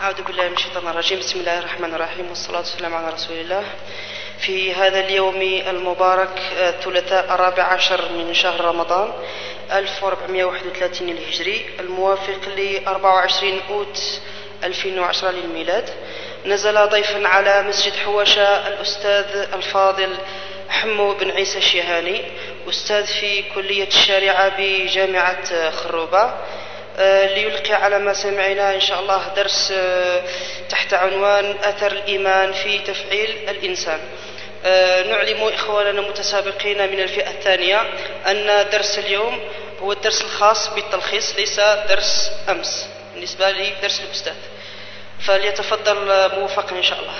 أعوذ بالله من الشيطان الرجيم. بسم الله الرحمن الرحيم، والصلاة والسلام على رسول الله. في هذا اليوم المبارك الثلاثاء 14 من شهر رمضان 1431 الهجري، الموافق ل 24 أوت 2010 للميلاد، نزل ضيفا على مسجد حواشة الأستاذ الفاضل حمو بن عيسى الشيهاني، أستاذ في كلية الشريعة بجامعة خروبة، ليلقي على ما سمعنا إن شاء الله درس تحت عنوان أثر الإيمان في تفعيل الإنسان. نعلم إخواننا المتسابقين من الفئة الثانية أن درس اليوم هو الدرس الخاص بالتلخيص، ليس درس أمس بالنسبة لدرس الأستاذ، فليتفضل موفقا إن شاء الله.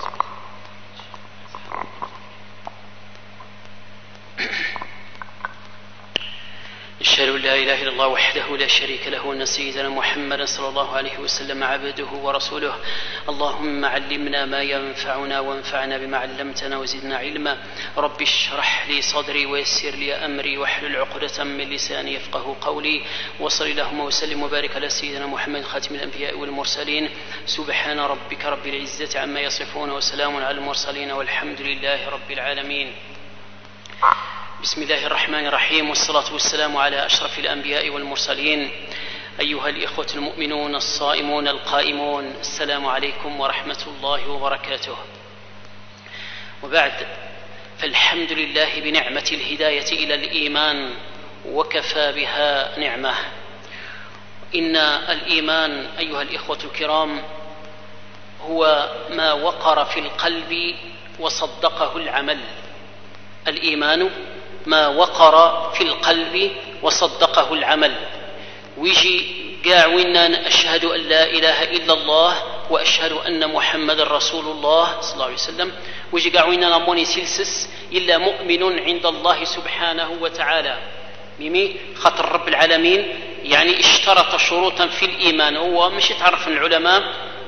أشهد أن لا إله إلا الله وحده لا شريك له، وأن سيدنا محمدا صلى الله عليه وسلم عبده ورسوله. اللهم علمنا ما ينفعنا وانفعنا بما علمتنا وزدنا علما. رب اشرح لي صدري ويسر لي أمري واحلل عقدة من لساني يفقه قولي. وصل اللهم وسلم وبارك على سيدنا محمد خاتم الأنبياء والمرسلين. سبحان ربك رب العزة عما يصفون وسلام على المرسلين والحمد لله رب العالمين. بسم الله الرحمن الرحيم، والصلاة والسلام على أشرف الأنبياء والمرسلين. أيها الإخوة المؤمنون الصائمون القائمون، السلام عليكم ورحمة الله وبركاته. وبعد، فالحمد لله بنعمة الهداية إلى الإيمان، وكفى بها نعمة. إن الإيمان أيها الإخوة الكرام هو ما وقر في القلب وصدقه العمل. الإيمان ما وقر في القلب وصدقه العمل. ويجي قاعونا أشهد أن لا إله إلا الله وأشهد أن محمد رسول الله صلى الله عليه وسلم، ويجي قاعونا نموني سلسس إلا مؤمن عند الله سبحانه وتعالى. ميمي خاطر رب العالمين يعني اشترط شروطا في الإيمان، هو مش يتعرف العلماء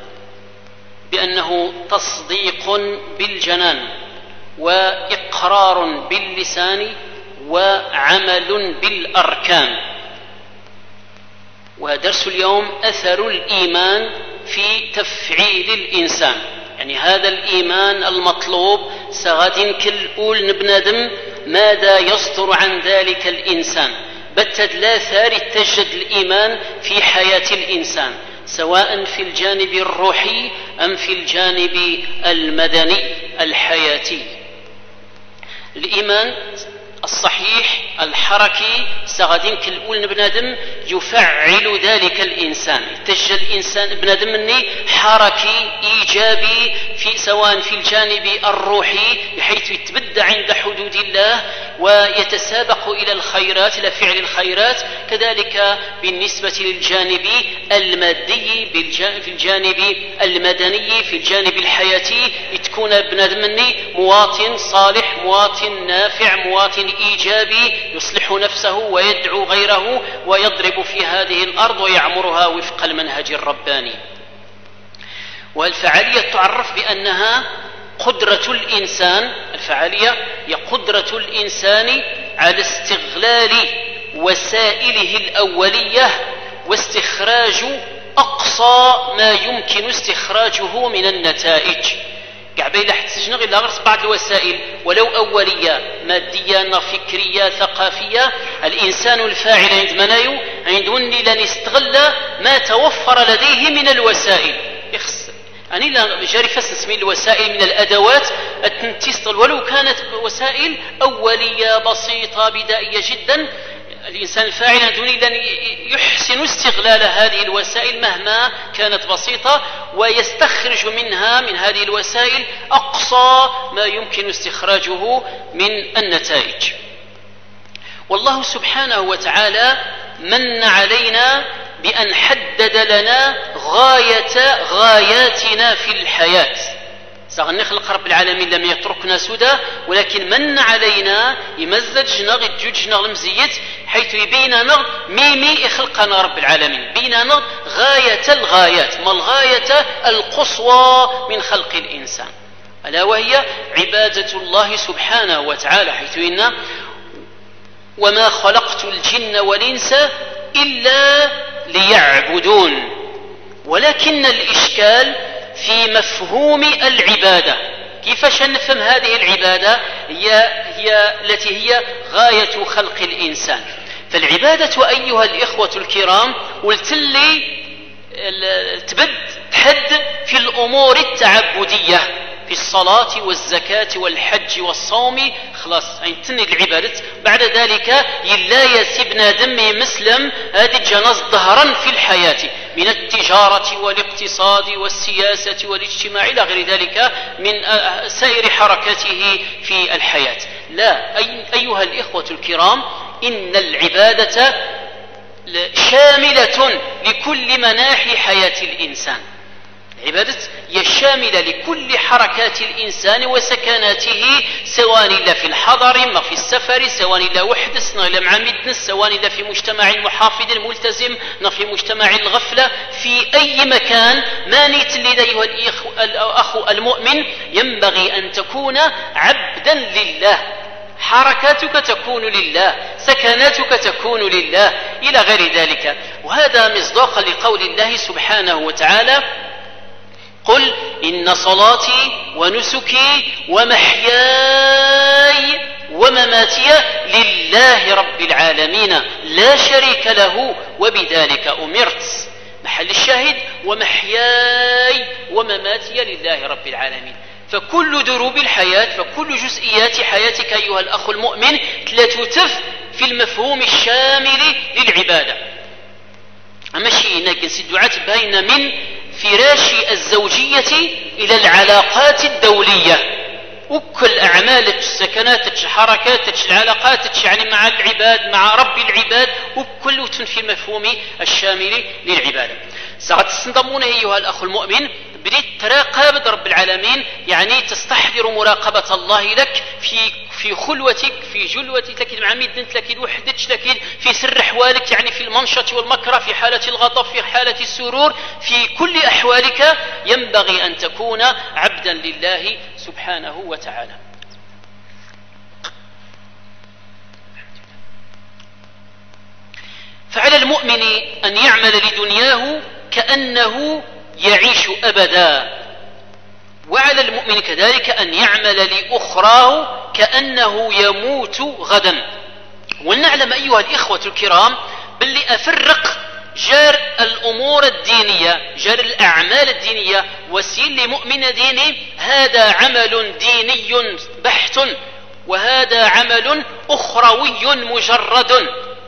بأنه تصديق بالجنان وإقرار باللسان وعمل بالأركان. ودرس اليوم أثر الإيمان في تفعيل الإنسان، يعني هذا الإيمان المطلوب سغاد كل أول نبنادم ماذا يصدر عن ذلك الإنسان. بتد لا ثار تجد الإيمان في حياة الإنسان، سواء في الجانب الروحي أم في الجانب المدني الحياتي. الإيمان الصحيح الحركي سغادين كالأول بنادم يفعل ذلك الإنسان، تجد الإنسان بنادم مني حركي إيجابي في سواء في الجانب الروحي بحيث يتبدع عند حدود الله ويتسابق إلى الخيرات إلى فعل الخيرات. كذلك بالنسبة للجانب المادي في الجانب المدني في الجانب الحياتي تكون بنادم مني مواطن صالح، مواطن نافع، مواطن إيجابي يصلح نفسه ويدعو غيره ويضرب في هذه الأرض ويعمرها وفق المنهج الرباني. والفعالية تعرف بأنها قدرة الإنسان، الفعالية هي قدرة الإنسان على استغلال وسائله الأولية واستخراج أقصى ما يمكن استخراجه من النتائج. قاعدين لحد سجنغ إلا غرس بعض الوسائل ولو أولية مادية فكرية ثقافية. الإنسان الفاعل عند منايو عندوني لن يستغل ما توفر لديه من الوسائل. أنا لا جاري فسنسمي الوسائل من الأدوات التنتصل ولو كانت وسائل أولية بسيطة بدائية جدا. الإنسان الفاعل دوني لن يحسن استغلال هذه الوسائل مهما كانت بسيطة، ويستخرج منها من هذه الوسائل أقصى ما يمكن استخراجه من النتائج. والله سبحانه وتعالى من علينا بأن حدد لنا غاياتنا في الحياة. سنخلق رب العالمين لم يتركنا سدى، ولكن من علينا يمزج نغ الجوج نغ المزيت حيث يبيننا ميمي يخلقنا رب العالمين، بيننا غاية الغايات، ما الغاية القصوى من خلق الإنسان، ألا وهي عبادة الله سبحانه وتعالى، حيث إن وما خلقت الجن والإنس إلا ليعبدون. ولكن الإشكال في مفهوم العبادة. كيفاش نفهم هذه العبادة هي التي هي غاية خلق الإنسان؟ فالعبادة أيها الإخوة الكرام ولتلي تبد تحد في الأمور التعبدية، في الصلاة والزكاة والحج والصوم، خلاص تني العبادة. بعد ذلك يلا يسبنا دمي مسلم هذه الجناز ظهرا في الحياة من التجارة والاقتصاد والسياسة والاجتماع إلى غير ذلك من سائر حركاته في الحياة. لا أيها الإخوة الكرام، إن العبادة شاملة لكل مناحي حياة الإنسان. العبادة هي شاملة لكل حركات الإنسان وسكناته، سواء في الحضر ما في السفر، سواء لا وحدس لا مع مدنس، سواء لا في مجتمع محافظ ملتزم في مجتمع الغفلة، في أي مكان ما نيتلي أيها الأخ المؤمن ينبغي أن تكون عبدا لله، حركاتك تكون لله، سكناتك تكون لله إلى غير ذلك. وهذا مصداقا لقول الله سبحانه وتعالى: قل إن صلاتي ونسكي ومحياي ومماتي لله رب العالمين لا شريك له وبذلك أمرت. محل الشاهد: ومحياي ومماتي لله رب العالمين. فكل دروب الحياة، فكل جزئيات حياتك أيها الأخ المؤمن تلتف في المفهوم الشامل للعبادة. أما شيء ناقص الدعاء بين من فراش الزوجية إلى العلاقات الدولية، وكل أعمال السكنات الحركات العلاقات يعني مع العباد مع رب العباد، وكل في المفهوم الشامل للعبادة. ستنضمون أيها الأخ المؤمن بديت تراقب رب العالمين، يعني تستحضر مراقبة الله لك في خلوتك، في جلوتك، لكن مع مدنت، لكن وحدتش، لكن في سر أحوالك، يعني في المنشط والمكره، في حالة الغضب، في حالة السرور، في كل أحوالك ينبغي أن تكون عبدا لله سبحانه وتعالى. فعلى المؤمن أن يعمل لدنياه كأنه يعيش أبدا، وعلى المؤمن كذلك أن يعمل لأخراه كأنه يموت غدا. ولنعلم أيها الإخوة الكرام باللي أفرق جار الأمور الدينية، جار الأعمال الدينية وسيل لمؤمن ديني، هذا عمل ديني بحت، وهذا عمل أخروي مجرد.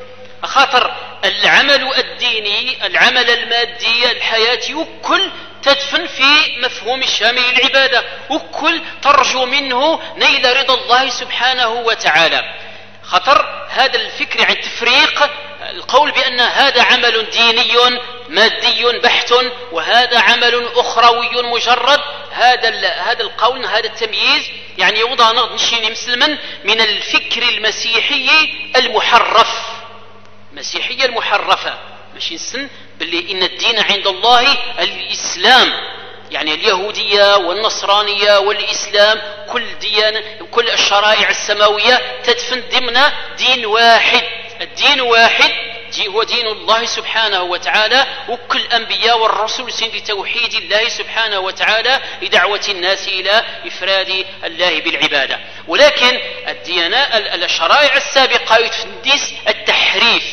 خاطر العمل الديني، العمل المادي، الحياة وكل تدفن في مفهوم الشامل للعبادة، وكل ترجو منه نيل رضا الله سبحانه وتعالى. خطر هذا الفكر عن تفريق القول بأن هذا عمل ديني مادي بحت وهذا عمل أخروي مجرد، هذا القول، هذا التمييز يعني يوضع نشيني مسلما من الفكر المسيحي المحرف، المسيحية المحرفة. ماشي نسن باللي إن الدين عند الله الإسلام، يعني اليهودية والنصرانية والإسلام كل ديانة، كل الشرائع السماوية تدفن ضمن دين واحد. الدين واحد هو دين الله سبحانه وتعالى، وكل الأنبياء والرسل سن لتوحيد الله سبحانه وتعالى لدعوة الناس إلى إفراد الله بالعبادة. ولكن الشرائع السابقة يتندس التحريف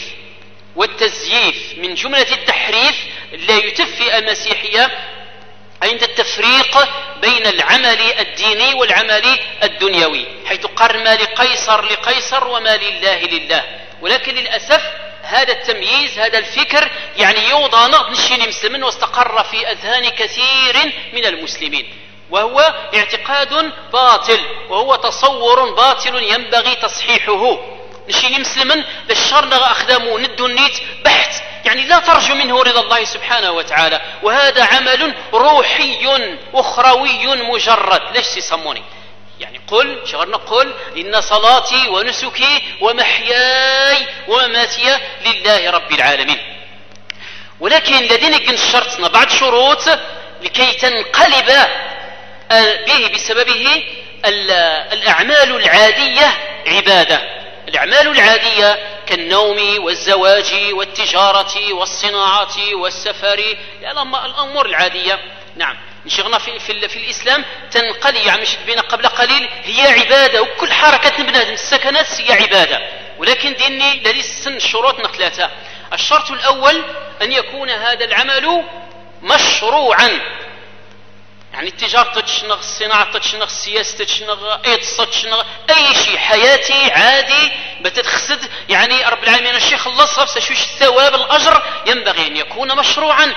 والتزييف. من جملة التحريف لا يتفي المسيحية عند التفريق بين العمل الديني والعمل الدنيوي، حيث قال ما لقيصر لقيصر وما لله لله. ولكن للأسف هذا التمييز، هذا الفكر يعني يوضع نشين مسلمين واستقر في أذهان كثير من المسلمين، وهو اعتقاد باطل، وهو تصور باطل ينبغي تصحيحه. نشين مسلما للشر أخدمه ند النيت بحث، يعني لا ترجو منه رضا الله سبحانه وتعالى، وهذا عمل روحي أخروي مجرد. ليش يسموني يعني قل شغلنا قل إن صلاتي ونسكي ومحياي ومماتي لله رب العالمين. ولكن لدينا شرطنا بعض شروط لكي تنقلب به بسببه الأعمال العادية عبادة. الأعمال العادية كالنوم والزواج والتجارة والصناعة والسفر، الأمور العادية. نعم، نشغلنا في الإسلام تنقلي يعني مش بين قبل قليل هي عبادة، وكل حركة بنادم السكنات هي عبادة. ولكن ديني لدي سن شروط نقلاتها. الشرط الأول أن يكون هذا العمل مشروعا، يعني التجارة تشنغ، الصناعة تشنغ، السياسة تشنغ، تشنغ، أي شيء حياتي عادي بتتخسد، يعني رب العالمين الشيخ الله سشوش الثواب الأجر ينبغي أن يكون مشروعا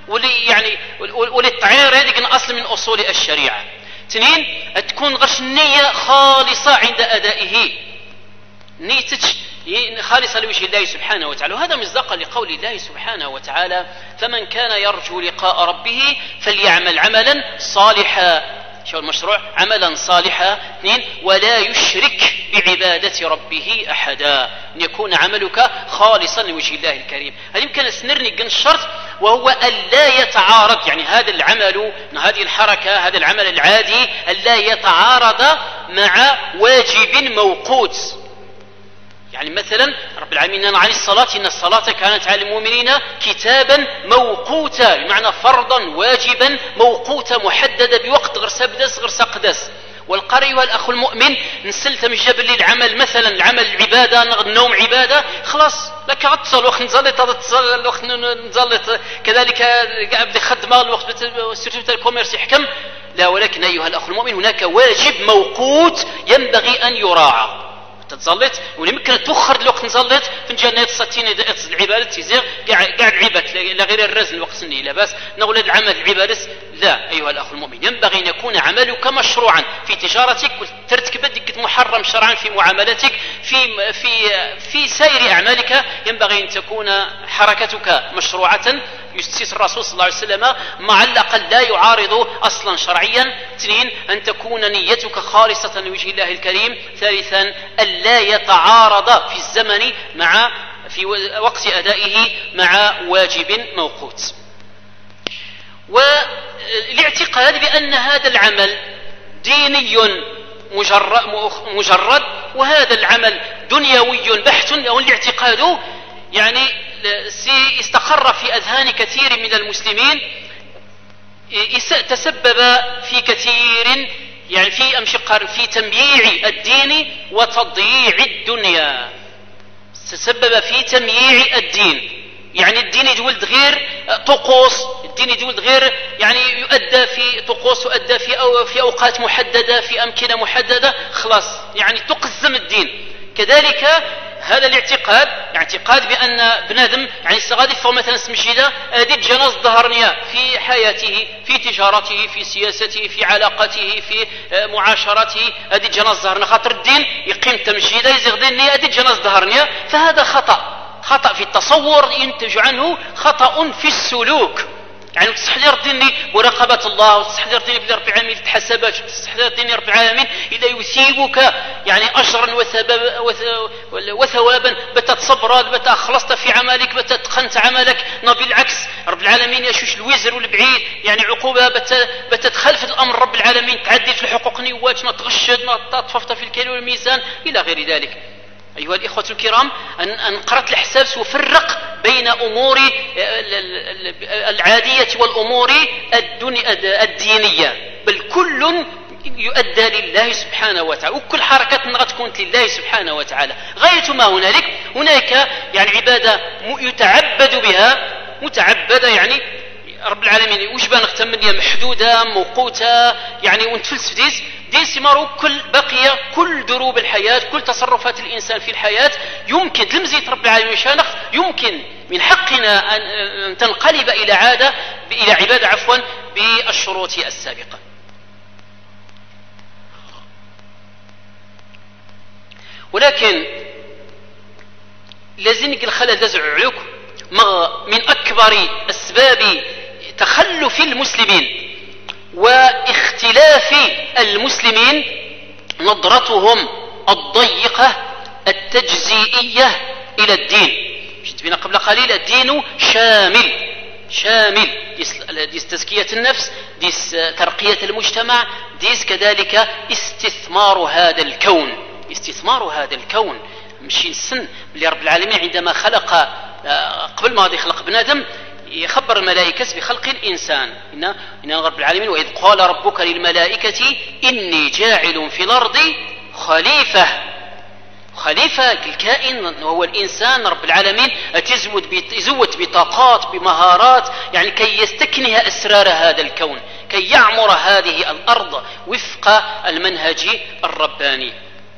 وللتعيير هذه أصل من أصول الشريعة. اثنين، تكون غش النية خالصة عند أدائه، نيتك خالصة لوجه الله سبحانه وتعالى. وهذا مصداقا لقول الله سبحانه وتعالى: فمن كان يرجو لقاء ربه فليعمل عملا صالحا. شو المشروع؟ عملا صالحا. اثنين، ولا يشرك بعبادة ربه أحدا، أن يكون عملك خالصا لوجه الله الكريم. هل يمكن أسنرني الشرط وهو أن لا يتعارض، يعني هذا العمل، هذه الحركة، هذا العمل العادي أن لا يتعارض مع واجب موقوت. يعني مثلا رب العالمين عن الصلاة: إن الصلاة كانت على المؤمنين كتابا موقوتا، بمعنى فرضا واجبا موقوتا محددا بوقت غير سبدس غير سقدس. والقري والأخ المؤمن نسلت من جبل العمل، مثلا العمل العبادة، النوم عبادة، خلاص لك غتصل الوقت نزلت الوقت نزلت كذلك أبدي خدمة الوقت سيرتيفيكت الكوميرس يحكم. لا، ولكن أيها الأخ المؤمن هناك واجب موقوت ينبغي أن يراعى. تتصلت ويمكن تؤخر الوقت نصلت في الجنة تصتين العبادة تيزير قاع العبادة لا غير الرزن الوقت سني لا باس نقول العمل العبادة. لا أيها الأخ المؤمن، ينبغي أن يكون عملك مشروعا في تجارتك، وترتكب محرم شرعا في معاملتك، في سائر أعمالك ينبغي أن تكون حركتك مشروعة يستيس الرسول صلى الله عليه وسلم مع الأقل لا يعارض أصلا شرعيا. اثنين، أن تكون نيتك خالصة لوجه الله الكريم. ثالثا، أن لا يتعارض في الزمن في وقت أدائه مع واجب موقوت. والاعتقاد بأن هذا العمل ديني مجرد وهذا العمل دنيوي بحت، أو الاعتقاد يعني استقر في أذهان كثير من المسلمين، تسبب في كثير يعني في تمييع الدين وتضييع الدنيا. تسبب في تمييع الدين، يعني الدين يجولد غير طقوس، الدين يجولد غير يعني يؤدى في طقوس، يؤدى في أوقات محددة في أمكنة محددة، خلاص يعني تقزم الدين. كذلك هذا الاعتقاد اعتقاد بأن بنادم يعني استغادي فهو مثلا سمجيدة هذه جناز ظهرنيا في حياته، في تجارته، في سياسته، في علاقته، في معاشرته، هذه جناز ظهرنا خاطر الدين يقيم تمجيدة يزغدني هذه جناز ظهرنيا. فهذا خطأ في التصور ينتج عنه خطأ في السلوك. يعني تستحضر ديني مراقبة الله، وتستحضر ديني برب العالمين تتحسبات، وتستحضر ديني رب العالمين إذا يثيبك يعني أجرا وثوابا بتتصبر، بتخلصت في عملك، بتتقنت عملك. بالعكس رب العالمين يشوش الوزر والبعيد يعني عقوبة بتتخلف الأمر رب العالمين، تعدل في الحقوق نيوات، ما تغشد، ما تطففت في الكيل والميزان إلى غير ذلك. أيها الإخوة الكرام، أن قرأت الحساب سوفرق بين أمور العادية والأمور الدينية، بل كل يؤدى لله سبحانه وتعالى، وكل حركة تكون لله سبحانه وتعالى. غاية ما هناك يعني عبادة يتعبد بها متعبدة، يعني رب العالمين وش بنختم منها محدودة موقوتة يعني ونتفلس في دي سمارو بقية كل دروب الحياة، كل تصرفات الإنسان في الحياة يمكن لمزية رب العالمين شانخ يمكن من حقنا أن تنقلب إلى عبادة بالشروط السابقة. ولكن لازم الخلل دزع عليك من أكبر أسباب تخلف المسلمين واختلاف المسلمين نظرتهم الضيقة التجزئية إلى الدين. جئت بنا قبل قليل الدين شامل ديس تزكية النفس، ديس ترقية المجتمع، ديس كذلك استثمار هذا الكون. ماشي السن اللي رب العالمين عندما خلق قبل ما يخلق بنادم يخبر الملائكة بخلق الإنسان. إن رب العالمين وإذ قال ربك للملائكة إني جاعل في الأرض خليفة الكائن وهو الإنسان. رب العالمين يزود بطاقات بمهارات يعني كي يستكنه أسرار هذا الكون، كي يعمر هذه الأرض وفق المنهج الرباني.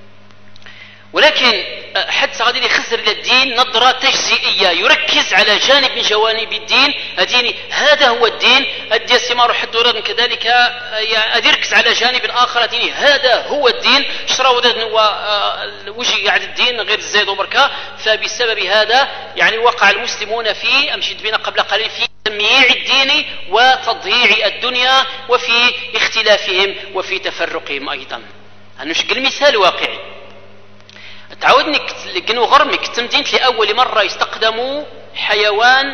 ولكن حتى غادي يخسر إلى الدين نظرة تجزئية، يركز على جانب من جوانب الدين. هذا هو الدين. الدين سمار حدورا كذلك يركز على جانب آخر. هذا هو الدين. شرا وجه قاعد الدين غير الزيد وبركة. فبسبب هذا يعني وقع المسلمون في أمشيت بنا قبل قليل في تمييع الدين وتضييع الدنيا وفي اختلافهم وفي تفرقهم أيضا. نشكل مثال واقعي. تعودني كنو غرمك تمدينت لأول مرة يستقدموا حيوان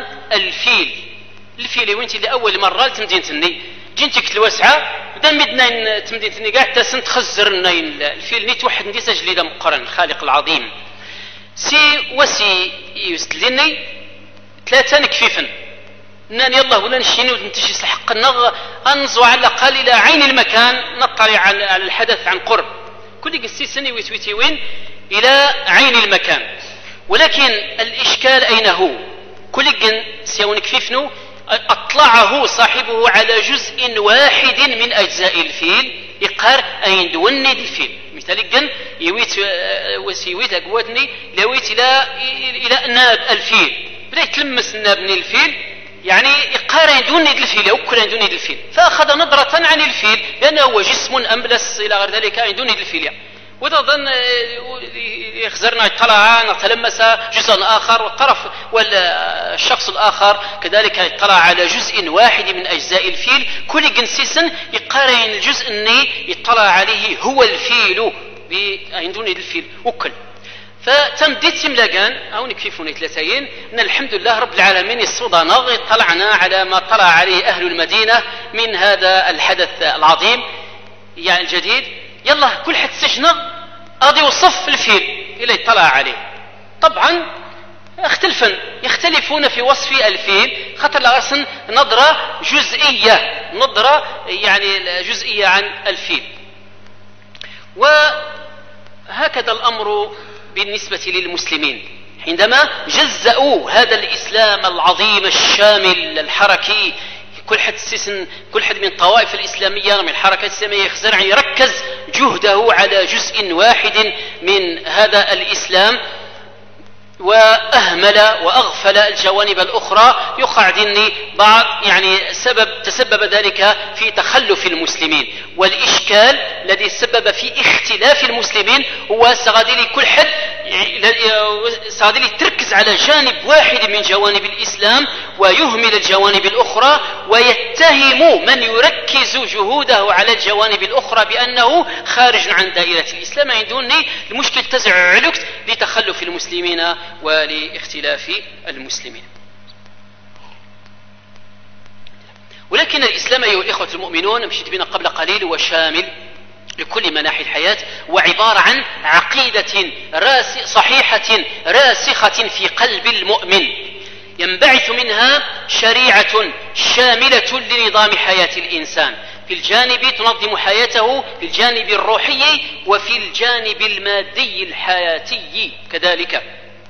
الفيل وانت لأول مرة تمدينتني جنتك الواسعة بدا مدنا تمدينتني قاعد تسن تخزر الفيل نيت واحد ندي سجلي دا مقرن الخالق العظيم وسي يستليني 3 كفيفا نان يلا ولا نشيني ونتشي سحق النغ انزو على الاقل الى عين المكان نطلع على الحدث عن قرب كل قسي سني ويتويتي وين إلى عين المكان. ولكن الإشكال أين هو؟ كل جن سيونك فيفنو أطلعه صاحبه على جزء واحد من أجزاء الفيل يقار أين دوني الفيل. مثال جن يويت وسيويت أقواتني لويت إلى ناب الفيل بدأ يتلمس ناب الفيل يعني يقار أين دوني الفيل أكل أين دوني الفيل فأخذ نظرة عن الفيل لأنه هو جسم أملس إلى غير ذلك أين دوني الفيل وتظن يخزرنا اطلع نتلمس جزءا آخر والشخص الآخر كذلك يطلع على جزء واحد من أجزاء الفيل كل جنسيس يقارن الجزء اللي يطلع عليه هو الفيل عندنا الفيل وكل فتمديت سملاقان أو نكفيفوني 3 أن الحمد لله رب العالمين الصدنا طلعنا على ما طلع عليه أهل المدينة من هذا الحدث العظيم يعني الجديد. يلا كل حد سجنة أضي وصف الفيل إلى يطلع عليه. طبعا يختلفون في وصف الفيل خطر لغسن نظرة جزئية عن الفيل. وهكذا الأمر بالنسبة للمسلمين عندما جزأوا هذا الإسلام العظيم الشامل الحركي كل حد من الطوائف الإسلامية من الحركة الإسلامية يخزر يركز جهده على جزء واحد من هذا الإسلام وأهمل وأغفل الجوانب الأخرى يقع ذني بعض تسبب ذلك في تخلف المسلمين. والإشكال الذي سبب في اختلاف المسلمين هو سغادي كل حد سغادي تركز على جانب واحد من جوانب الإسلام ويهمل الجوانب الأخرى ويتهم من يركز جهوده على الجوانب الأخرى بأنه خارج عن دائرة الإسلام. عندوني المشكل تزع علوكت لتخلف المسلمين ولاختلاف المسلمين. ولكن الإسلام أيها الإخوة المؤمنون مشيت بنا قبل قليل وشامل لكل مناحي الحياة وعبارة عن عقيدة صحيحة راسخة في قلب المؤمن ينبعث منها شريعة شاملة لنظام حياة الإنسان في الجانب تنظم حياته في الجانب الروحي وفي الجانب المادي الحياتي كذلك.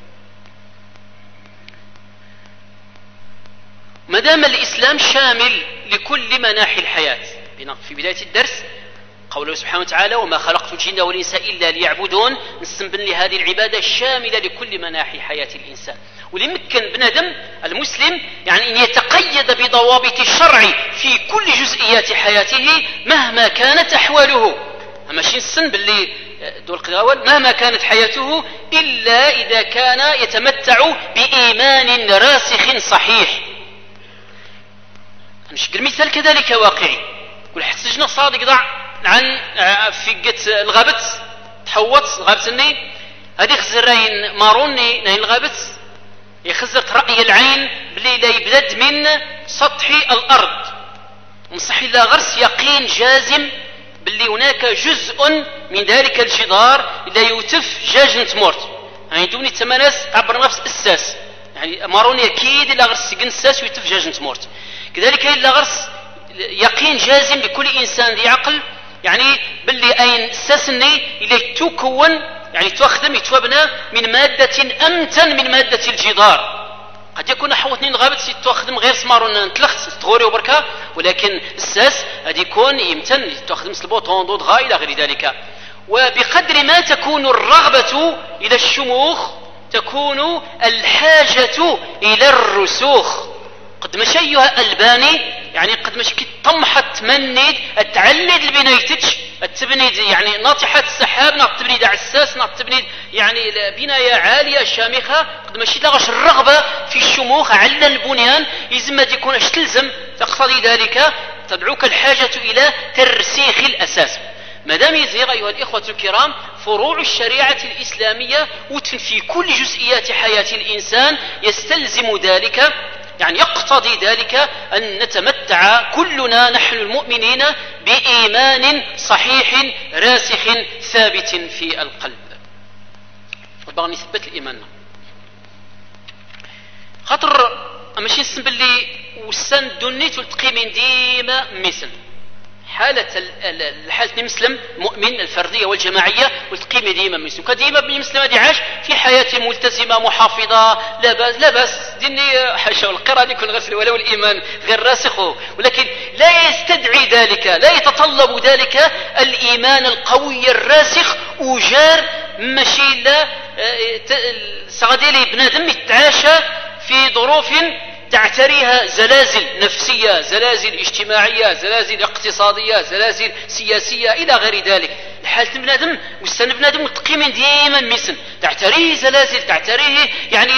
مدام الإسلام شامل لكل مناحي الحياة في بداية الدرس قوله سبحانه وتعالى وما خلقت الجن والإنس إلا ليعبدون نستنبن لهذه العبادة الشاملة لكل مناحي حياة الإنسان. وليمكن بنادم المسلم أن يتقيد بضوابط الشرع في كل جزئيات حياته مهما كانت أحواله. ماشي نسن باللي دول قداول مهما كانت حياته إلا إذا كان يتمتع بإيمان راسخ صحيح. نشكل مثال كذلك واقعي كل حد سجنه صادق ضع عن في قت الغابت تحوط غابتني هذه خزرين ماروني نين الغابت يخزرت رأي العين بلي لا يبدد من سطح الأرض مصحي لا غرس يقين جازم بلي هناك جزء من ذلك الجدار لا يوتف جاج نتمورت يعني دوني تماناس تعبر نفس الساس يعني ماروني أكيد إلا غرس سجن الساس ويتفجاج نتمورت. كذلك إلا غرس يقين جازم لكل إنسان ذي عقل يعني باللي أين الساسني إلى تكون يعني تخدم يتوبنا من مادة أمتن من مادة الجدار. قد يكون حوتني الغابت تخدم غير سمارون نتلخت تغوري وبركة، ولكن الساس هذا يكون يمتن تخدم سلبوطون ضد غا إلى غير ذلك. وبقدر ما تكون الرغبة إلى الشموخ تكون الحاجة إلى الرسوخ. قد مشى أيها الباني يعني قد مشى طمحت تمنيد التعلد البنايتج التبنيد يعني ناطحة السحاب ناط تبنيد عساس ناط تبنيد يعني بناية عالية شامخة. قد مشى لغش الرغبة في الشموخ على البنيان يزم يكون اش تلزم تقتضي ذلك تدعوك الحاجة إلى ترسيخ الأساس. مادام يزيغ أيها الإخوة الكرام فروع الشريعة الإسلامية وتفن في كل جزئيات حياة الإنسان يستلزم ذلك يعني يقتضي ذلك أن نتمتع كلنا نحن المؤمنين بإيمان صحيح راسخ ثابت في القلب. وبغى نثبت الإيمان خاطر ماشي نسم باللي وسن دنيت والتقي من ديما مثل حالة المسلم مؤمن الفردية والجماعية والتقيمة ديما مسلم كديما بالمسلم هذه عاش في حياة ملتزمة محافظة لا بأس ديني حاشا والقراءة يكون غسل ولو الإيمان غير راسخ، ولكن لا يستدعي ذلك لا يتطلب ذلك الإيمان القوي الراسخ وجار ماشي لا سغديلي بنادم يتعاشى في ظروف تعتريها زلازل نفسية زلازل اجتماعية زلازل اقتصادية زلازل سياسية إلى غير ذلك. الحالة بنادم والسن بنادم متقيم ديما مسن تعتريه زلازل تعتريه يعني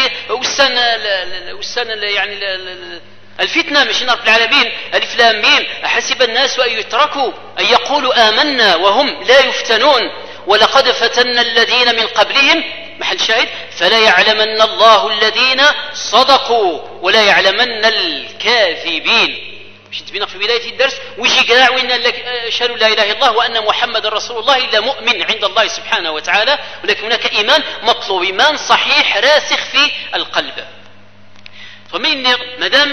والسن يعني الفتنة مش رب العالمين ألف لام ميم أحسب الناس أن يتركوا أن يقولوا آمنا وهم لا يفتنون ولقد فتنا الذين من قبلهم محل شاهد فلا يعلمن الله الذين صدقوا ولا يعلمن الكاذبين. مش تبينا في بداية الدرس ويجي قاع وإن أشهد لا إله إلا الله وأن محمد رسول الله إلا مؤمن عند الله سبحانه وتعالى، ولكن هناك إيمان مطلوب إيمان صحيح راسخ في القلب. فمن مدام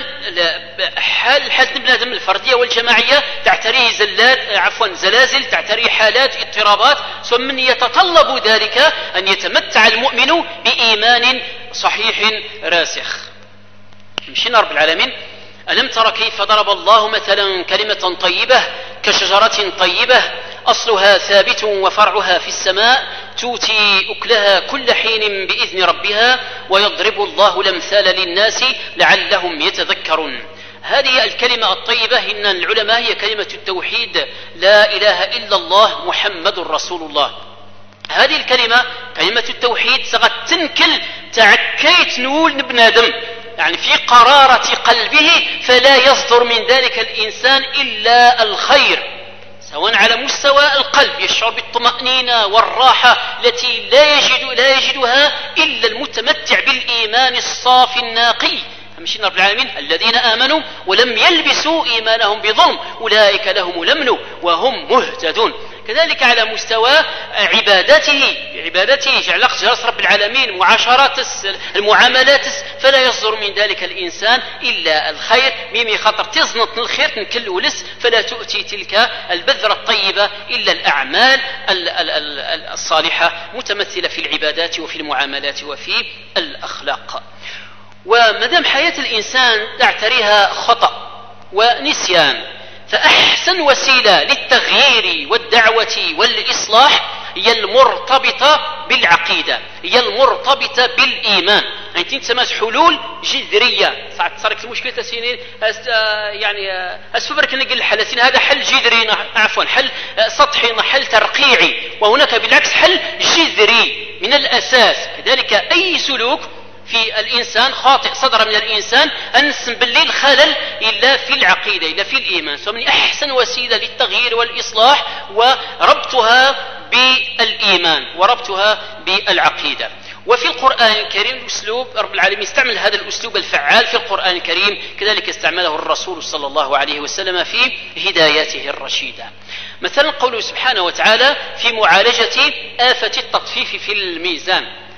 حالة البنادم الفردية والجماعية تعتريه زلازل تعتريه حالات اضطرابات، ثم يتطلب ذلك أن يتمتع المؤمن بإيمان صحيح راسخ. مشينا رب العالمين ألم تر كيف ضرب الله مثلا كلمة طيبة كشجرة طيبة أصلها ثابت وفرعها في السماء تؤتي أكلها كل حين بإذن ربها ويضرب الله الأمثال للناس لعلهم يتذكرون. هذه الكلمة الطيبة إن العلماء هي كلمة التوحيد لا إله إلا الله محمد رسول الله. هذه الكلمة كلمة التوحيد سغت تنكل تعكيت نول بنادم يعني في قرارة قلبه فلا يصدر من ذلك الإنسان إلا الخير، سواء على مستوى القلب يشعر بالطمأنينة والراحة التي لا يجدها إلا المتمتع بالإيمان الصافي النقي. مشي رب العالمين الذين آمنوا ولم يلبسوا إيمانهم بظلم أولئك لهم الأمن وهم مهتدون. كذلك على مستوى عبادته جعل جرس رب العالمين معاشرات المعاملات فلا يصدر من ذلك الإنسان إلا الخير. ميمي خطر تزنط الخير تنكل ولس فلا تؤتي تلك البذرة الطيبة إلا الأعمال الصالحة متمثلة في العبادات وفي المعاملات وفي الأخلاق. ومدام حياة الإنسان تعتريها خطأ ونسيان فأحسن وسيلة للتغيير والدعوة والإصلاح هي المرتبطة بالعقيدة هي المرتبطة بالإيمان. يعني تسمى حلول جذرية صارت المشكلة تسينين يعني أسفبرك نقل الحالتين هذا حل جذري عفوا حل سطحي حل ترقيعي وهناك بالعكس حل جذري من الأساس. كذلك أي سلوك في الإنسان خاطئ صدر من الإنسان أنسم بالليل خلل إلا في العقيدة إلا في الإيمان. فمن أحسن وسيلة للتغيير والإصلاح وربطها بالإيمان وربطها بالعقيدة. وفي القرآن الكريم الأسلوب رب العالمين استعمل هذا الأسلوب الفعال في القرآن الكريم كذلك استعمله الرسول صلى الله عليه وسلم في هداياته الرشيدة. مثلا قوله سبحانه وتعالى في معالجة آفة التطفيف في الميزان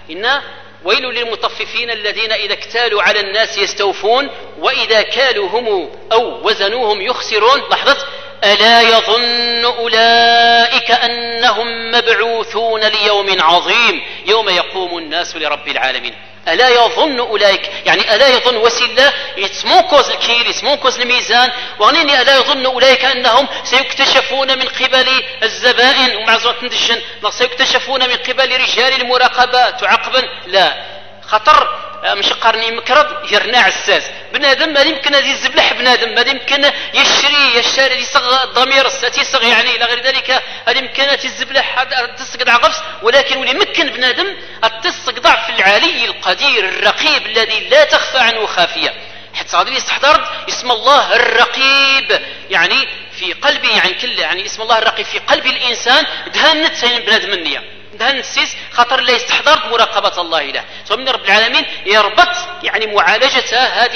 إن ويل للمطففين الذين إذا اكتالوا على الناس يستوفون وإذا كالوهم أو وزنوهم يخسرون. لاحظت ألا يظن أولئك أنهم مبعوثون ليوم عظيم يوم يقوم الناس لرب العالمين. ألا يظن أولئك يعني ألا يظن وسيلة يتسموكوز الكيل يتسموكوز الميزان وغنيني ألا يظن أولئك أنهم سيكتشفون من قبل الزبائن ومع زوات ندشن سيكتشفون من قبل رجال المراقبة تعقبا. لا خطر مش قرني مكرض يرنا عساس بنادم ما يمكن هذه الزبلح بنادم ما يمكن يشري يصغ الضمير يصغ يعني الى غير ذلك هذه يمكن الزبلح تسقط عقبس ولكن ولي يمكن بنادم تسقط ضعف العلي القدير الرقيب الذي لا تخفى عنه خافيه. حتى غادي يستحضر اسم الله الرقيب يعني في قلبي يعني كل يعني اسم الله الرقيب في قلب الانسان دهنت سين بنادم النيه دهن السيس خطر لا يستحضر مراقبة الله له. فمن رب العالمين يربط يعني معالجة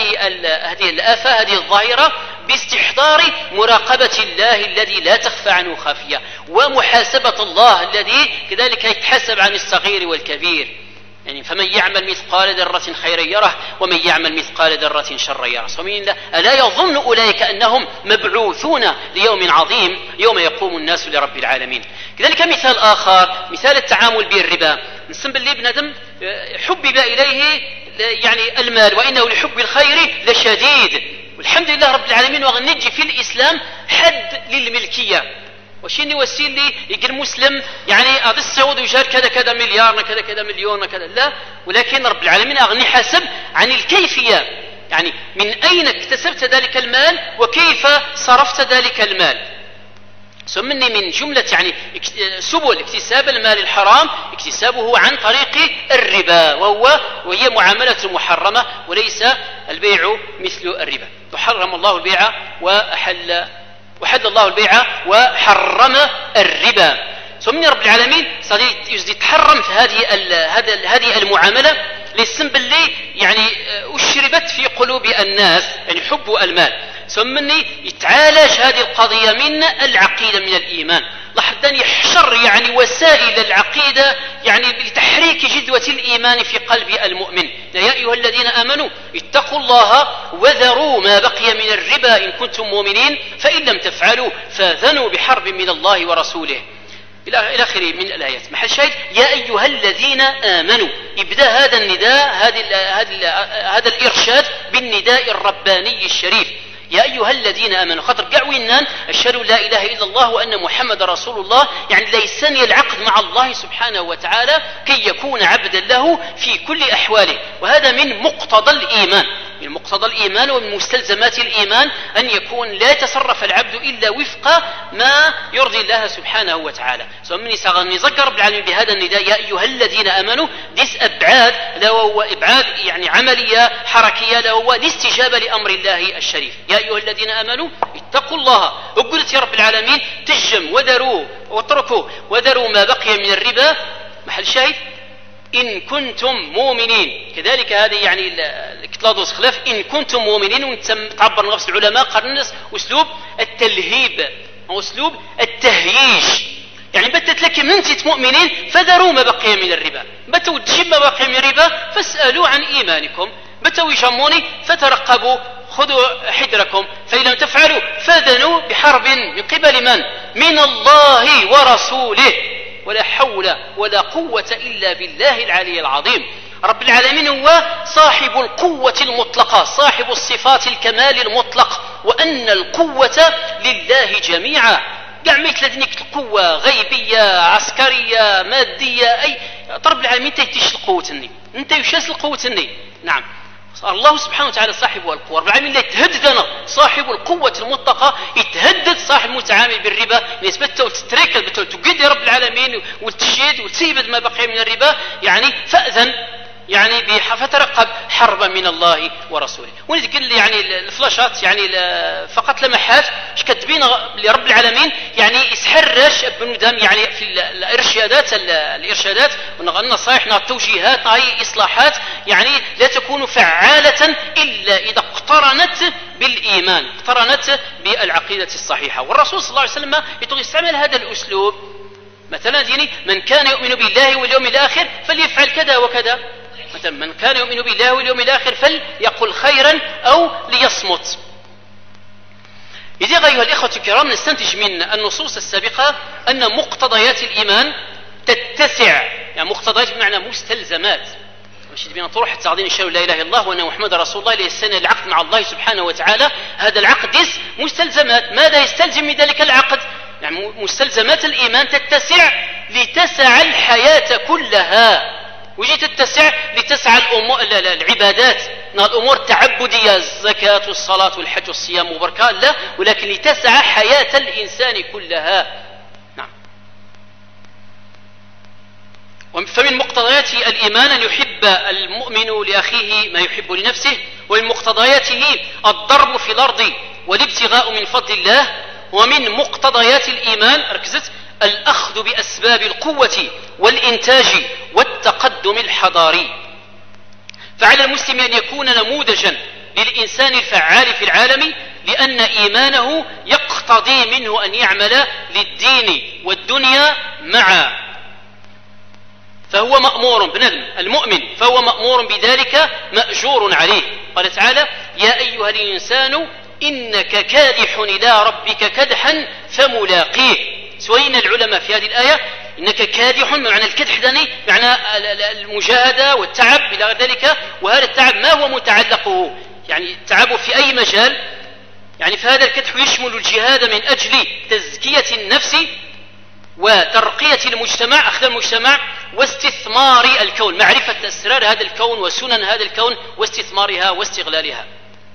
هذه الآفة هذه الظاهرة باستحضار مراقبة الله الذي لا تخفى عنه خافية ومحاسبة الله الذي كذلك يتحاسب عن الصغير والكبير. يعني فمن يعمل مثقال ذرة خيرا يره ومن يعمل مثقال ذرة شرا يره. ألا يظن أولئك أنهم مبعوثون ليوم عظيم يوم يقوم الناس لرب العالمين. كذلك مثال آخر مثال التعامل بالربا. نسم باللي بنادم حبب إليه يعني المال وإنه لحب الخير لشديد. والحمد لله رب العالمين وغنجي في الإسلام حد للملكية وشيني وسيلي يقول مسلم يعني هذا السعود وجار كذا كذا مليار كذا كذا مليون كذا لا ولكن رب العالمين أغني حسب عن الكيفية يعني من أين اكتسبت ذلك المال وكيف صرفت ذلك المال. سمني من جملة يعني سبل اكتساب المال الحرام اكتسابه عن طريق الربا وهي معاملة محرمة وليس البيع مثل الربا. وحرم الله البيع وحل الله البيع وحرم الربا. سمني رب العالمين يزيد تحرم في هذه المعاملة للسم باللي يعني أشربت في قلوب الناس يعني حب المال. سمني يتعالج هذه القضية من العقيدة من الإيمان. لاحظني يحشر يعني وسائل العقيدة يعني لتحريك جدوة الإيمان في قلب المؤمن. يا أيها الذين آمنوا اتقوا الله وذروا ما بقي من الربا إن كنتم مؤمنين فإن لم تفعلوا فاذنوا بحرب من الله ورسوله إلى آخره من الآيات. محل شاهد يا أيها الذين آمنوا يبدأ هذا النداء هذا الإرشاد بالنداء الرباني الشريف. يا أيها الذين آمنوا خاطر قعوينان أشهد لا إله إلا الله وأن محمد رسول الله يعني ليسني العقد مع الله سبحانه وتعالى كي يكون عبدا له في كل أحواله. وهذا من مقتضى الإيمان من مقتضى الإيمان ومن مستلزمات الإيمان أن يكون لا يتصرف العبد إلا وفق ما يرضي الله سبحانه وتعالى. سومني ساغني ذكر رب العالمين بهذا النداء يا أيها الذين آمنوا ديس أبعاد لو إبعاد يعني عملية حركية لو الاستجابة لأمر الله الشريف. يا أيها الذين آمنوا اتقوا الله وقلت يا رب العالمين تجم واتركوا وذروا ما بقي من الربا. محل شاهد إن كنتم مؤمنين. كذلك هذه يعني كتلاضوس خلاف إن كنتم مؤمنين وتعبر نفس العلماء قرنس أسلوب التلهيب أو أسلوب التهييج يعني بتت لك من انت مؤمنين فذروا ما بقي من الربا بتوا تجيب ما بقي من الربا فاسألوا عن إيمانكم بتوا يجموني فترقبوا خذوا حذركم فإن لم تفعلوا فاذنوا بحرب من قبل من الله ورسوله ولا حول ولا قوة إلا بالله العلي العظيم. رب العالمين هو صاحب القوة المطلقة صاحب الصفات الكمال المطلق وأن القوة لله جميعا. قاع ما يتلدنيك القوة غيبية عسكرية مادية أي رب العالمين تيتيش القوة انت يشاس القوة نعم الله سبحانه وتعالى صاحب القوة. رب العالمين لا يتهددنا صاحب القوة المطلقة يتهدد صاحب المتعامل بالربا نسبته وتتريك تقد يا رب العالمين وتشيد وتسيبد ما بقي من الربا يعني فأذن يعني فترقب حربا من الله ورسوله. ونتقل يعني الفلاشات يعني فقط لمحات كتبين لرب العالمين يعني يسحرش بنودم يعني في الإرشادات والنصائح التوجيهات هاي إصلاحات يعني لا تكون فعالة إلا إذا اقترنت بالإيمان اقترنت بالعقيدة الصحيحة. والرسول صلى الله عليه وسلم يستعمل هذا الأسلوب مثلا ديني من كان يؤمن بالله واليوم الآخر فليفعل كذا وكذا، مثلا من كان يؤمن بالله واليوم الآخر فليقل خيرا أو ليصمت. إذا أيها الإخوة الكرام نستنتج من النصوص السابقة أن مقتضيات الإيمان تتسع، يعني مقتضيات بمعنى مستلزمات، مش بين طروح التعظيم الشهادة لا إله إلا الله وأن محمد رسول الله ليستلزم العقد مع الله سبحانه وتعالى. هذا العقد مستلزمات. ماذا يستلزم من ذلك العقد؟ يعني مستلزمات الإيمان تتسع لتسع الحياة كلها، وجي تتسع لتسع العبادات، الأمور التعبدية الزكاة والصلاة والحج والصيام وبركة، لا، ولكن لتسع حياة الإنسان كلها. نعم. فمن مقتضيات الإيمان أن يحب المؤمن لأخيه ما يحب لنفسه، ومن مقتضياته الضرب في الأرض والابتغاء من فضل الله، ومن مقتضيات الإيمان ركزت الأخذ بأسباب القوة والإنتاج والتقدم الحضاري. فعلى المسلم أن يكون نموذجا للإنسان الفعال في العالم، لأن إيمانه يقتضي منه أن يعمل للدين والدنيا معا، فهو مأمور بنذم المؤمن، فهو مأمور بذلك مأجور عليه. قال تعالى: يا أيها الإنسان إنك كادح إلى ربك كدحا فملاقيه. سوينا العلماء في هذه الآية إنك كادح، معنى الكدح داني معنى المجاهدة والتعب إلى ذلك، وهذا التعب ما هو متعلقه؟ يعني التعب في أي مجال، يعني فهذا الكدح يشمل الجهاد من أجل تزكية النفس وترقية المجتمع، أخذ المجتمع، واستثمار الكون، معرفة أسرار هذا الكون وسنن هذا الكون واستثمارها واستغلالها.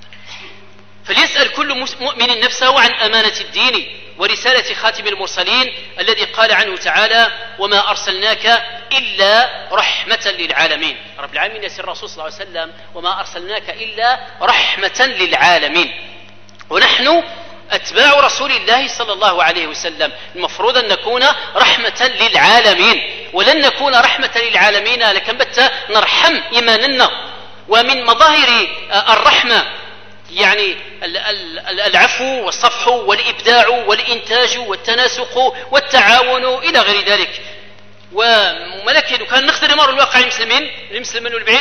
فليسأل كل مؤمن نفسه عن أمانة الدين ورسالة خاتم المرسلين الذي قال عنه تعالى: وما أرسلناك إلا رحمة للعالمين. رب العالمين يسير الرسول صلى الله عليه وسلم: وما أرسلناك إلا رحمة للعالمين. ونحن أتباع رسول الله صلى الله عليه وسلم المفروض أن نكون رحمة للعالمين، ولن نكون رحمة للعالمين لكن بت نرحم إيماننا. ومن مظاهر الرحمة يعني العفو والصفح والإبداع والإنتاج والتناسق والتعاون إلى غير ذلك. ولكن كان نقدر نمر الواقع المسلمين والبعيد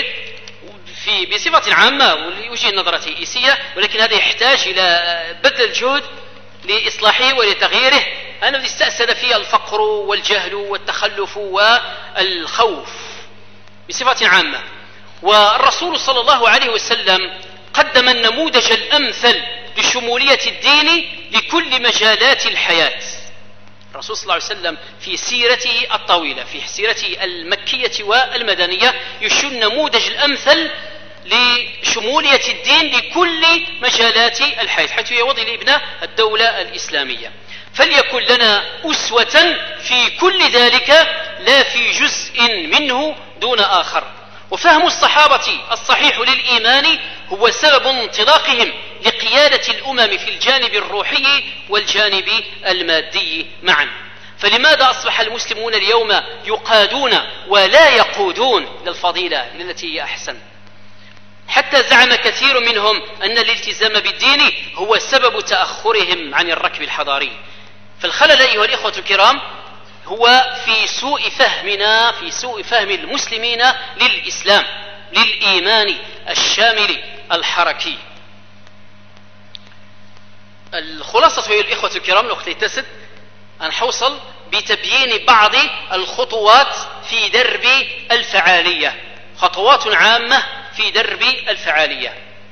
بصفة عامة ويوجه نظرة إيسية، ولكن هذا يحتاج إلى بذل الجهد لإصلاحه ولتغييره. أنا استأسد فيه الفقر والجهل والتخلف والخوف بصفة عامة. والرسول صلى الله عليه وسلم قدم النموذج الأمثل لشمولية الدين لكل مجالات الحياة. الرسول صلى الله عليه وسلم في سيرته الطويلة، في سيرته المكية والمدنية، يشن النموذج الأمثل لشمولية الدين لكل مجالات الحياة، حيث يوضي لابناء الدولة الإسلامية. فليكن لنا أسوة في كل ذلك لا في جزء منه دون آخر. وفهم الصحابة الصحيح للإيمان هو سبب انطلاقهم لقيادة الأمم في الجانب الروحي والجانب المادي معا. فلماذا أصبح المسلمون اليوم يقادون ولا يقودون للفضيلة التي هي أحسن؟ حتى زعم كثير منهم أن الالتزام بالدين هو سبب تأخرهم عن الركب الحضاري. فالخلل أيها الإخوة الكرام هو في سوء فهمنا، في سوء فهم المسلمين للإسلام، للإيمان الشامل الحركي. الخلاصة أيها الإخوة الكرام الوقت يتسد أن حوصل بتبيين بعض الخطوات في درب الفعالية، خطوات عامة في درب الفعالية.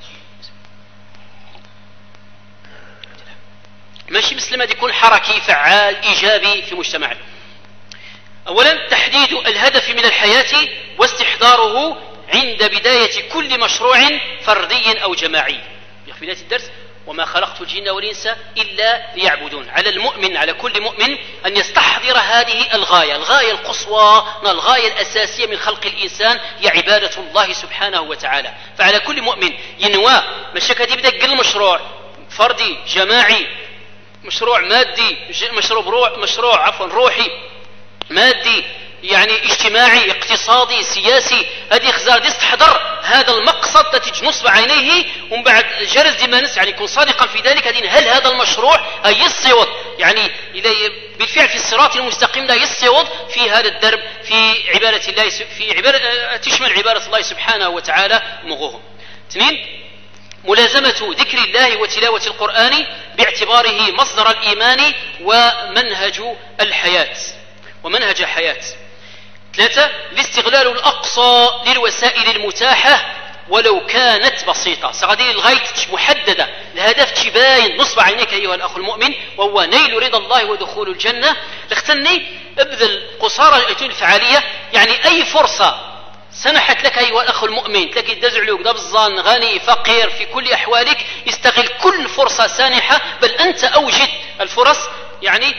ماشي مسلم يكون حركي فعال إيجابي في مجتمعه. أولا تحديد الهدف من الحياة واستحضاره عند بداية كل مشروع فردي أو جماعي. في بداية الدرس: وما خلقت الجن والإنس إلا ليعبدون. على المؤمن، على كل مؤمن أن يستحضر هذه الغاية القصوى، الغاية الأساسية من خلق الإنسان هي عبادة الله سبحانه وتعالى. فعلى كل مؤمن ينوى مشاكل يبدأ كل مشروع فردي جماعي، مشروع مادي، مشروع روحي مادي، يعني اجتماعي اقتصادي سياسي، هذه خزار يستحضر هذا المقصد تتج نصب عينيه، ومن بعد جرز ديمانس يعني يكون صادقا في ذلك. هل هذا المشروع يصوت يعني بالفعل في الصراط المستقيم، لا يصوت في هذا الدرب في عبادة الله، في عبادة تشمل عبادة الله سبحانه وتعالى مغوهم. 2. ملازمة ذكر الله وتلاوة القرآن باعتباره مصدر الإيمان ومنهج الحياة ومنهج حياة. 3. الاستغلال الأقصى للوسائل المتاحة ولو كانت بسيطة، سغادي الغاية محددة، الهدف تباين نصب عينيك أيها الأخ المؤمن، وهو نيل رضا الله ودخول الجنة. لختني ابذل قصارى الفعالية، يعني أي فرصة سمحت لك أيها الأخ المؤمن، تلاقي الدزع له قدام الظن، غني فقير، في كل أحوالك استغل كل فرصة سانحة، بل أنت أوجد الفرص يعني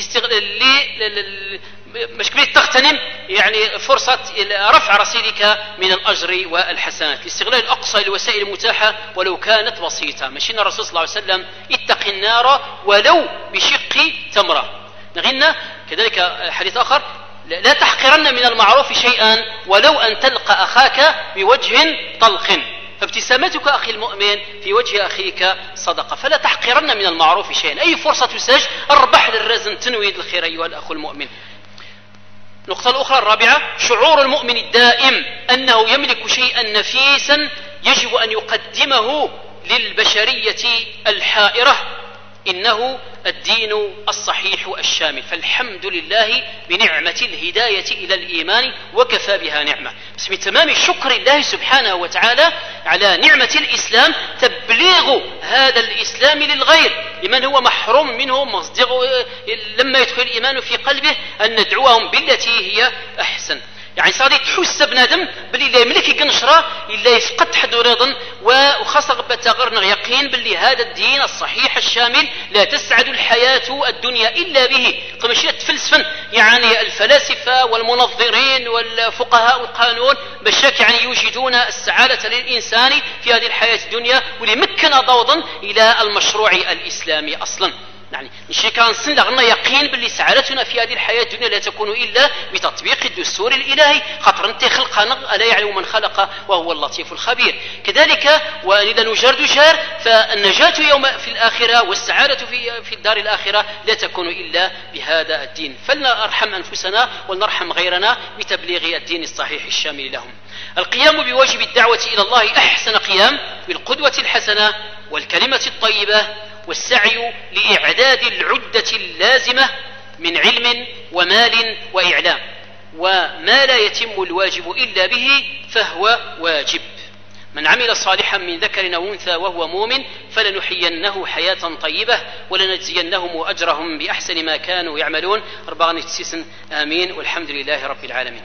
مش كبير تغتنم يعني فرصة رفع رصيدك من الأجر والحسنات. الاستغلال الأقصى للوسائل المتاحة ولو كانت بسيطة. مشينا الرسول صلى الله عليه وسلم اتق النار ولو بشق تمرة. نغنى كذلك حديث آخر لا تحقرن من المعروف شيئا ولو أن تلقى أخاك بوجه طلق، فابتسامتك أخي المؤمن في وجه أخيك صدقة، فلا تحقرن من المعروف شيئا. أي فرصة تساج اربح للرزن تنويد الخير أيها الأخ المؤمن. النقطة الأخرى الرابعة شعور المؤمن الدائم أنه يملك شيئا نفيسا يجب أن يقدمه للبشرية الحائرة، إنه الدين الصحيح الشامل. فالحمد لله بنعمة الهداية إلى الإيمان وكفى بها نعمة. بس من تمام شكر الله سبحانه وتعالى على نعمة الإسلام تبليغ هذا الإسلام للغير لمن هو محروم منه لما يدخل الإيمان في قلبه، أن ندعوهم بالتي هي أحسن. يعني صادي تحس بنادم باللي لا يملك يقنشرة إلا يفقد حد رضا، وخاصة بتغرن يقين باللي هذا الدين الصحيح الشامل لا تسعد الحياة الدنيا إلا به. قمشية تفلسفن يعني الفلاسفة والمنظرين والفقهاء القانون بشاك يعني يوجدون السعادة للإنسان في هذه الحياة الدنيا، وليمكن ضوضا إلى المشروع الإسلامي أصلا. يعني الشيء كان صندغنا يقين باللي سعادتنا في هذه الحياة الدنيا لا تكون إلا بتطبيق الدستور الإلهي، خاطر انت خلقنا ألا يعلم من خلق وهو اللطيف الخبير. كذلك وإذا نجرد جار فالنجاة يوم في الآخرة والسعادة في الدار الآخرة لا تكون إلا بهذا الدين. فلنرحم أنفسنا ولنرحم غيرنا بتبليغ الدين الصحيح الشامل لهم. القيام بواجب الدعوة إلى الله أحسن قيام بالقدوة الحسنة والكلمة الطيبة، والسعي لإعداد العدة اللازمة من علم ومال وإعلام، وما لا يتم الواجب إلا به فهو واجب. من عمل صالحا من ذكر أو أنثى وهو مؤمن فلنحيينه حياة طيبة ولنجزينهم أجرهم بأحسن ما كانوا يعملون. 4 آمين والحمد لله رب العالمين.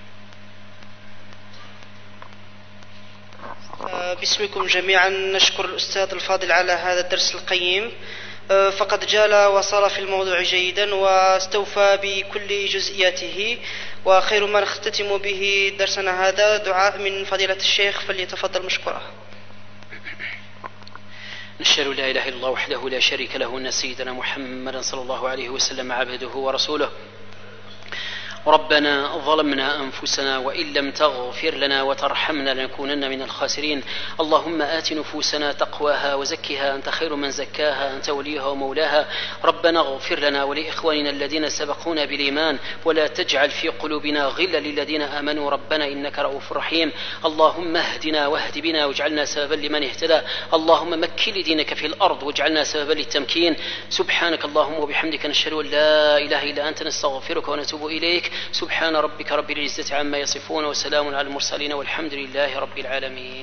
باسمكم جميعا نشكر الأستاذ الفاضل على هذا الدرس القيم، فقد جال وصار في الموضوع جيدا واستوفى بكل جزئياته. وخير ما نختتم به درسنا هذا دعاء من فضيلة الشيخ، فليتفضل مشكورا. نشهد لا إله إلا الله وحده لا شريك له أن سيدنا محمدا صلى الله عليه وسلم عبده ورسوله. ربنا ظلمنا أنفسنا وإن لم تغفر لنا وترحمنا لنكونن من الخاسرين. اللهم آت نفوسنا تقواها وزكها أنت خير من زكاها أنت وليها ومولاها. ربنا اغفر لنا ولإخواننا الذين سبقونا بالإيمان ولا تجعل في قلوبنا غلا للذين آمنوا ربنا إنك رؤوف رحيم. اللهم اهدنا واهد بنا واجعلنا سببا لمن اهتدى. اللهم مكن دينك في الأرض واجعلنا سببا للتمكين. سبحانك اللهم وبحمدك نشهد أن لا إله إلا أنت نستغفرك ونتوب إليك. سبحان ربك رب العزة عما يصفون وسلام على المرسلين والحمد لله رب العالمين.